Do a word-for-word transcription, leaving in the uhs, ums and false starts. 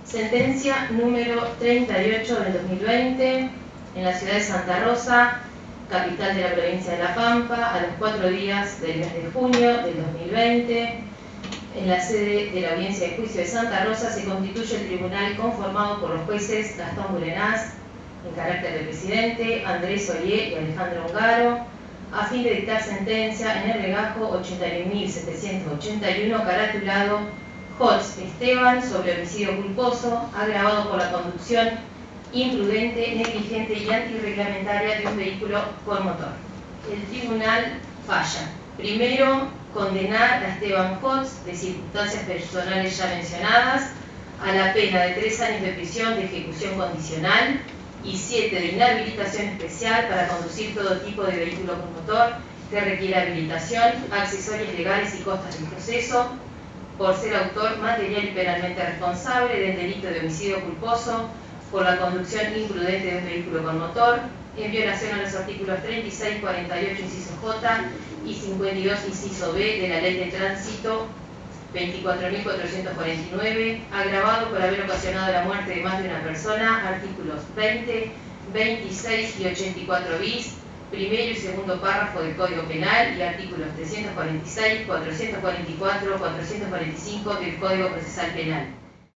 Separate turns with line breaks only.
Sentencia número treinta y ocho del dos mil veinte, en la ciudad de Santa Rosa, capital de la provincia de La Pampa, a los cuatro días del mes de junio del dos mil veinte, en la sede de la Audiencia de Juicio de Santa Rosa, se constituye el tribunal conformado por los jueces Gastón Burenaz, en carácter de presidente, Andrés Ollé y Alejandro Ungaro, a fin de dictar sentencia en el legajo ochenta y un mil setecientos ochenta y uno, caratulado Hotz Esteban, sobre homicidio culposo, agravado por la conducción imprudente, negligente y antirreglamentaria de un vehículo con motor. El tribunal falla. Primero, condenar a Esteban Hotz, de circunstancias personales ya mencionadas, a la pena de tres años de prisión de ejecución condicional y siete de inhabilitación especial para conducir todo tipo de vehículo con motor que requiera habilitación, accesorios legales y costas del proceso, por ser autor material y penalmente responsable del delito de homicidio culposo por la conducción imprudente de un vehículo con motor, en violación a los artículos treinta y seis, cuarenta y ocho, inciso J y cincuenta y dos, inciso B de la Ley de Tránsito veinticuatro mil cuatrocientos cuarenta y nueve, agravado por haber ocasionado la muerte de más de una persona, artículos veinte, veintiséis y ochenta y cuatro bis, primero y segundo párrafo del Código Penal, y artículos trescientos cuarenta y seis, cuatrocientos cuarenta y cuatro, cuatrocientos cuarenta y cinco del Código Procesal Penal.